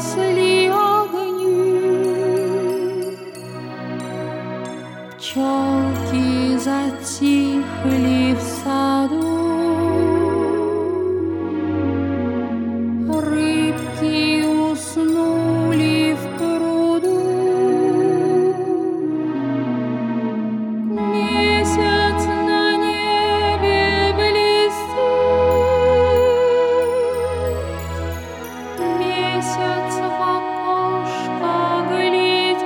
погасли огни, пчелки затихли в саду, рыбки уснули в пруду. Месяц на небе блестит, месяц в окошко глядит,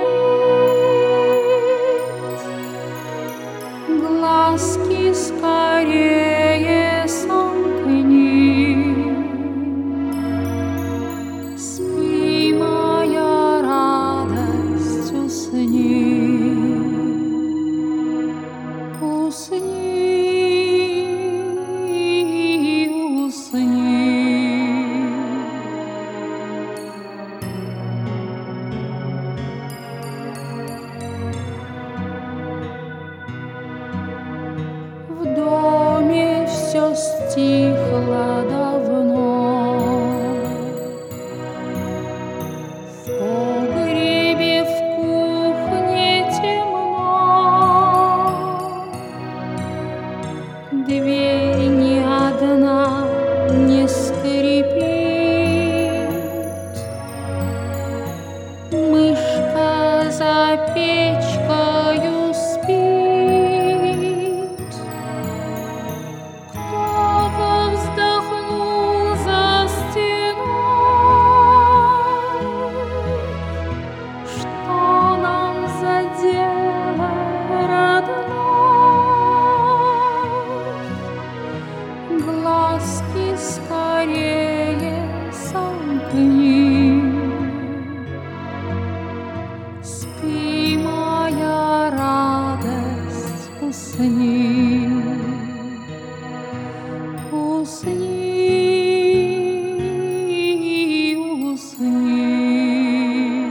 глазки скорее сомкни. Спи, моя радость, усни. Усни, усни. В доме все стихло давно, в погребе, в кухне темно. Дверь ни одна не скрипит, мышка за печкою спит. Кто-то вздохнул за стеной, что нам за дело, родной? Глазки скорее сомкни. Спи, моя радость, усни. Усни, усни.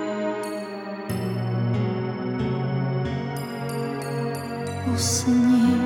Усни.